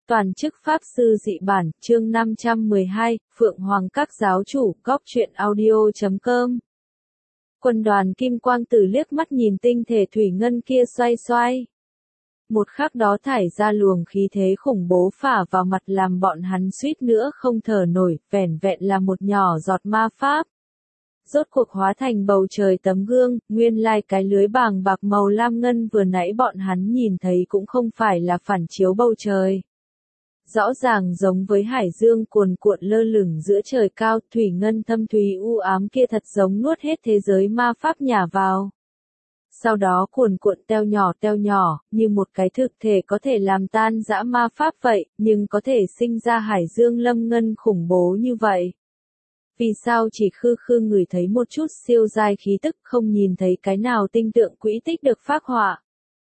Toàn chức Pháp Sư Dị Bản, chương 512, Phượng Hoàng Các Giáo Chủ, Góc Truyện Audio.com. Quân đoàn Kim Quang Tử liếc mắt nhìn tinh thể thủy ngân kia xoay xoay. Một khắc đó thải ra luồng khí thế khủng bố phả vào mặt làm bọn hắn suýt nữa không thở nổi, vẻn vẹn là một nhỏ giọt ma pháp. Rốt cuộc hóa thành bầu trời tấm gương, nguyên lai cái lưới bàng bạc màu lam ngân vừa nãy bọn hắn nhìn thấy cũng không phải là phản chiếu bầu trời. Rõ ràng giống với hải dương cuồn cuộn lơ lửng giữa trời cao, thủy ngân thâm thúy u ám kia thật giống nuốt hết thế giới ma pháp nhả vào. Sau đó cuồn cuộn teo nhỏ, như một cái thực thể có thể làm tan dã ma pháp vậy, nhưng có thể sinh ra hải dương lâm ngân khủng bố như vậy. Vì sao chỉ khư ngửi thấy một chút siêu giai khí tức, không nhìn thấy cái nào tinh tượng quỹ tích được phác họa?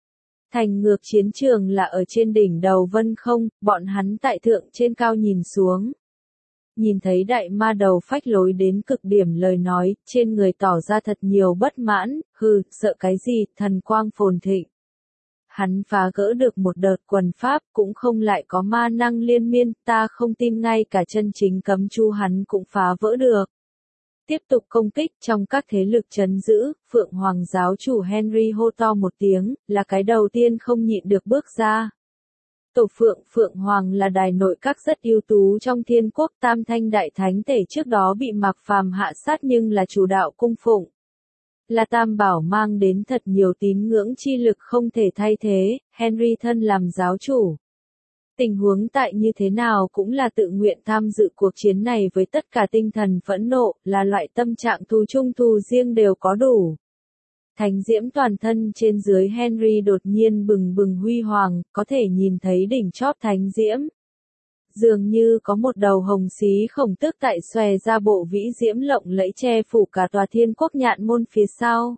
Thành ngược chiến trường là ở trên đỉnh đầu vân không, bọn hắn tại thượng trên cao nhìn xuống. Nhìn thấy đại ma đầu phách lối đến cực điểm lời nói, trên người tỏ ra thật nhiều bất mãn, sợ cái gì, thần quang phồn thịnh. Hắn phá gỡ được một đợt quần pháp, cũng không lại có ma năng liên miên, ta không tin ngay cả chân chính cấm chu hắn cũng phá vỡ được. Tiếp tục công kích trong các thế lực trấn giữ, Phượng Hoàng giáo chủ Henry hô to một tiếng, là cái đầu tiên không nhịn được bước ra. Tổ Phượng Hoàng là đài nội các rất ưu tú trong thiên quốc, tam thanh đại thánh tể trước đó bị Mạc Phàm hạ sát nhưng là chủ đạo cung phụng. Là tam bảo mang đến thật nhiều tín ngưỡng chi lực không thể thay thế, Henry thân làm giáo chủ. Tình huống tại như thế nào cũng là tự nguyện tham dự cuộc chiến này với tất cả tinh thần phẫn nộ, là loại tâm trạng thù chung thù riêng đều có đủ. Thánh diễm toàn thân trên dưới Henry đột nhiên bừng bừng huy hoàng, có thể nhìn thấy đỉnh chóp thánh diễm. Dường như có một đầu hồng xí khổng tước tại xòe ra bộ vĩ diễm lộng lẫy che phủ cả tòa thiên quốc nhạn môn phía sau.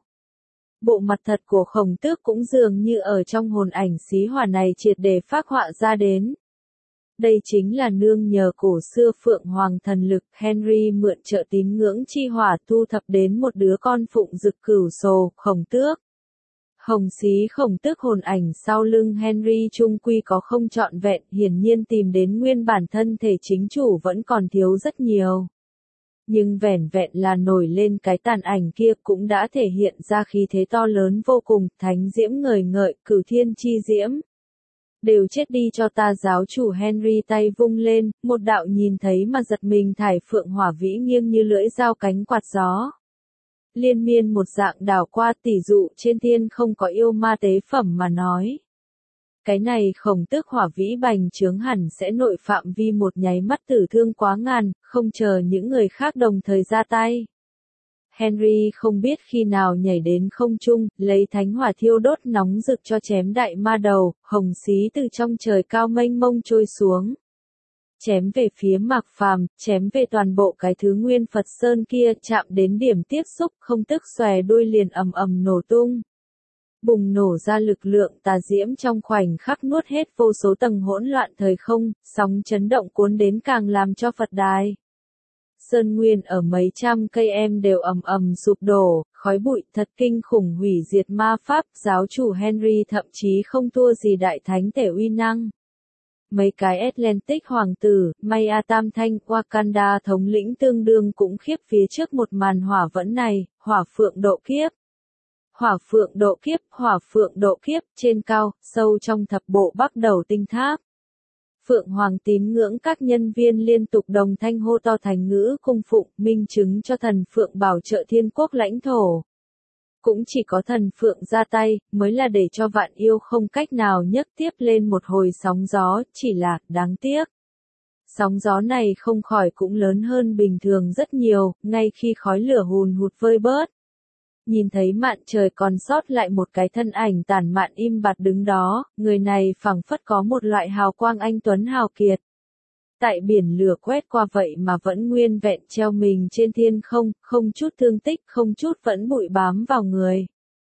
Bộ mặt thật của khổng tước cũng dường như ở trong hồn ảnh xí hỏa này triệt để phác họa ra đến. Đây chính là nương nhờ cổ xưa Phượng Hoàng thần lực, Henry mượn trợ tín ngưỡng chi hỏa thu thập đến một đứa con phụng dực cửu sồ, khổng tước. Hồng xí khổng tước hồn ảnh sau lưng Henry trung quy có không trọn vẹn, hiển nhiên tìm đến nguyên bản thân thể chính chủ vẫn còn thiếu rất nhiều. Nhưng vẻn vẹn là nổi lên cái tàn ảnh kia cũng đã thể hiện ra khí thế to lớn vô cùng, thánh diễm ngời ngợi, cửu thiên chi diễm. Đều chết đi cho ta, giáo chủ Henry tay vung lên, một đạo nhìn thấy mà giật mình thải phượng hỏa vĩ nghiêng như lưỡi dao cánh quạt gió. Liên miên một dạng đảo qua, tỷ dụ trên thiên không có yêu ma tế phẩm mà nói. Cái này khổng tước hỏa vĩ bành trướng hẳn sẽ nội phạm vi một nháy mắt tử thương quá ngàn, không chờ những người khác đồng thời ra tay. Henry không biết khi nào nhảy đến không trung, lấy thánh hỏa thiêu đốt nóng rực cho chém đại ma đầu, hồng xí từ trong trời cao mênh mông trôi xuống. Chém về phía Mạc Phàm, chém về toàn bộ cái thứ nguyên Phật Sơn kia, chạm đến điểm tiếp xúc, không tức xòe đuôi liền ầm ầm nổ tung. Bùng nổ ra lực lượng tà diễm trong khoảnh khắc nuốt hết vô số tầng hỗn loạn thời không, sóng chấn động cuốn đến càng làm cho Phật đài. Sơn nguyên ở mấy trăm cây em đều ầm ầm sụp đổ, khói bụi thật kinh khủng hủy diệt ma pháp, giáo chủ Henry thậm chí không thua gì đại thánh tể uy năng. Mấy cái Atlantic hoàng tử, Maya Tam Thanh, Wakanda thống lĩnh tương đương cũng khiếp phía trước một màn hỏa vẫn này, hỏa phượng độ kiếp. Hỏa phượng độ kiếp, trên cao, sâu trong thập bộ bắc đầu tinh tháp. Phượng Hoàng tín ngưỡng các nhân viên liên tục đồng thanh hô to thành ngữ cung phụng, minh chứng cho thần Phượng bảo trợ thiên quốc lãnh thổ. Cũng chỉ có thần Phượng ra tay, mới là để cho vạn yêu không cách nào nhấc tiếp lên một hồi sóng gió, chỉ là, đáng tiếc. Sóng gió này không khỏi cũng lớn hơn bình thường rất nhiều, ngay khi khói lửa hùn hụt vơi bớt. Nhìn thấy mạn trời còn sót lại một cái thân ảnh tản mạn im bặt đứng đó, người này phảng phất có một loại hào quang anh tuấn hào kiệt. Tại biển lửa quét qua vậy mà vẫn nguyên vẹn treo mình trên thiên không, không chút thương tích, không chút vẫn bụi bám vào người.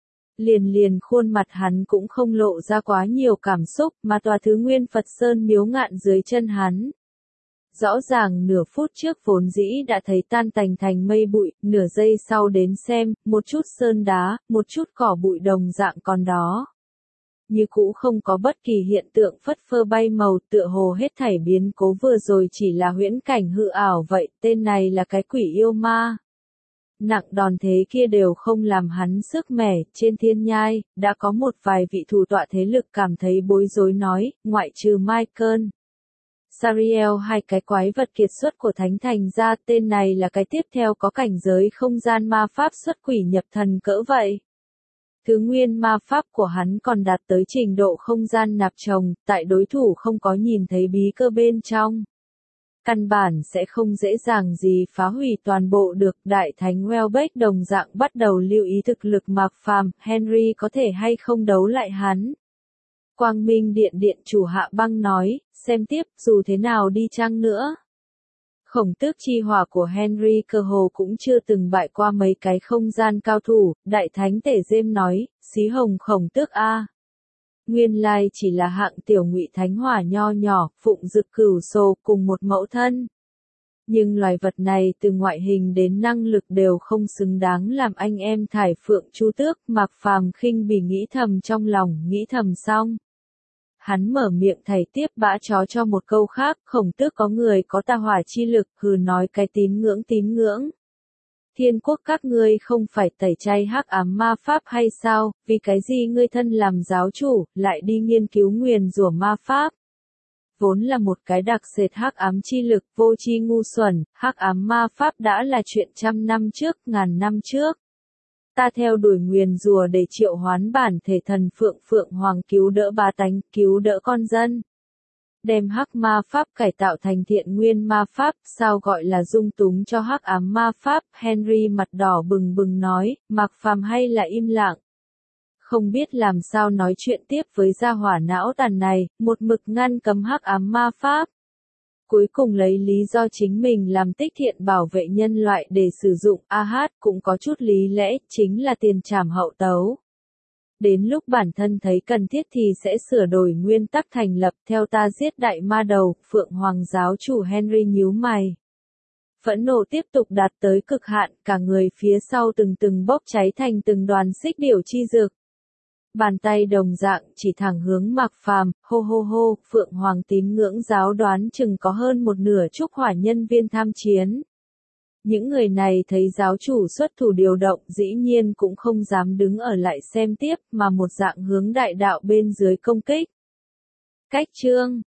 Liền khuôn mặt hắn cũng không lộ ra quá nhiều cảm xúc, mà tòa thứ nguyên Phật Sơn miếu ngạn dưới chân hắn. Rõ ràng nửa phút trước vốn dĩ đã thấy tan tành thành mây bụi, nửa giây sau đến xem, một chút sơn đá, một chút cỏ bụi đồng dạng còn đó. như cũ không có bất kỳ hiện tượng phất phơ bay màu, tựa hồ hết thảy biến cố vừa rồi chỉ là huyễn cảnh hư ảo vậy, tên này là cái quỷ yêu ma. Nặng đòn thế kia đều không làm hắn sức mẻ, trên thiên nhai, đã có một vài vị thủ tọa thế lực cảm thấy bối rối nói, ngoại trừ Michael Sariel, hai cái quái vật kiệt xuất của Thánh Thành ra, tên này là cái tiếp theo có cảnh giới không gian ma pháp xuất quỷ nhập thần cỡ vậy. Thứ nguyên ma pháp của hắn còn đạt tới trình độ không gian nạp chồng, tại đối thủ không có nhìn thấy bí cơ bên trong. Căn bản sẽ không dễ dàng gì phá hủy toàn bộ được. Đại thánh Welbeck đồng dạng bắt đầu lưu ý thực lực Mạc Phàm, Henry có thể hay không đấu lại hắn. Quang Minh Điện điện chủ Hạ Băng nói, xem tiếp, dù thế nào đi chăng nữa. Khổng tước chi hỏa của Henry cơ hồ cũng chưa từng bại qua mấy cái không gian cao thủ, đại thánh Tể Dêm nói, xí hồng khổng tước a. Nguyên lai chỉ là hạng tiểu ngụy thánh hỏa nho nhỏ, phụng dực cửu sồ cùng một mẫu thân. Nhưng loài vật này từ ngoại hình đến năng lực đều không xứng đáng làm anh em thải phượng chu tước. Mạc Phàm khinh bỉ nghĩ thầm trong lòng, nghĩ thầm xong. Hắn mở miệng thảy tiếp bã chó cho một câu khác, khổng tước có người có tà hỏa chi lực, hừ nói cái tín ngưỡng. Thiên quốc các ngươi không phải tẩy chay hắc ám ma pháp hay sao, vì cái gì ngươi thân làm giáo chủ, lại đi nghiên cứu nguyền rủa ma pháp. Vốn là một cái đặc sệt hắc ám chi lực, vô tri ngu xuẩn, hắc ám ma pháp đã là chuyện trăm năm trước, ngàn năm trước. Ta theo đuổi nguyền rủa để triệu hoán bản thể thần Phượng Hoàng cứu đỡ bá tánh, cứu đỡ con dân. Đem hắc ma pháp cải tạo thành thiện nguyên ma pháp, sao gọi là dung túng cho hắc ám ma pháp. Henry mặt đỏ bừng bừng nói, Mạc Phàm hay là im lặng. Không biết làm sao nói chuyện tiếp với gia hỏa não tàn này, một mực ngăn cấm hắc ám ma pháp. Cuối cùng lấy lý do chính mình làm tích thiện bảo vệ nhân loại để sử dụng, cũng có chút lý lẽ, chính là tiền trảm hậu tấu. Đến lúc bản thân thấy cần thiết thì sẽ sửa đổi nguyên tắc thành lập, theo ta giết đại ma đầu. Phượng Hoàng giáo chủ Henry nhíu mày. Phẫn nộ tiếp tục đạt tới cực hạn, cả người phía sau từng bốc cháy thành từng đoàn xích điểu chi dược. Bàn tay đồng dạng chỉ thẳng hướng Mạc Phàm, hô, Phượng Hoàng tín ngưỡng giáo đoán chừng có hơn một nửa trúc hỏa nhân viên tham chiến. Những người này thấy giáo chủ xuất thủ điều động dĩ nhiên cũng không dám đứng ở lại xem tiếp mà một dạng hướng đại đạo bên dưới công kích. Cách chương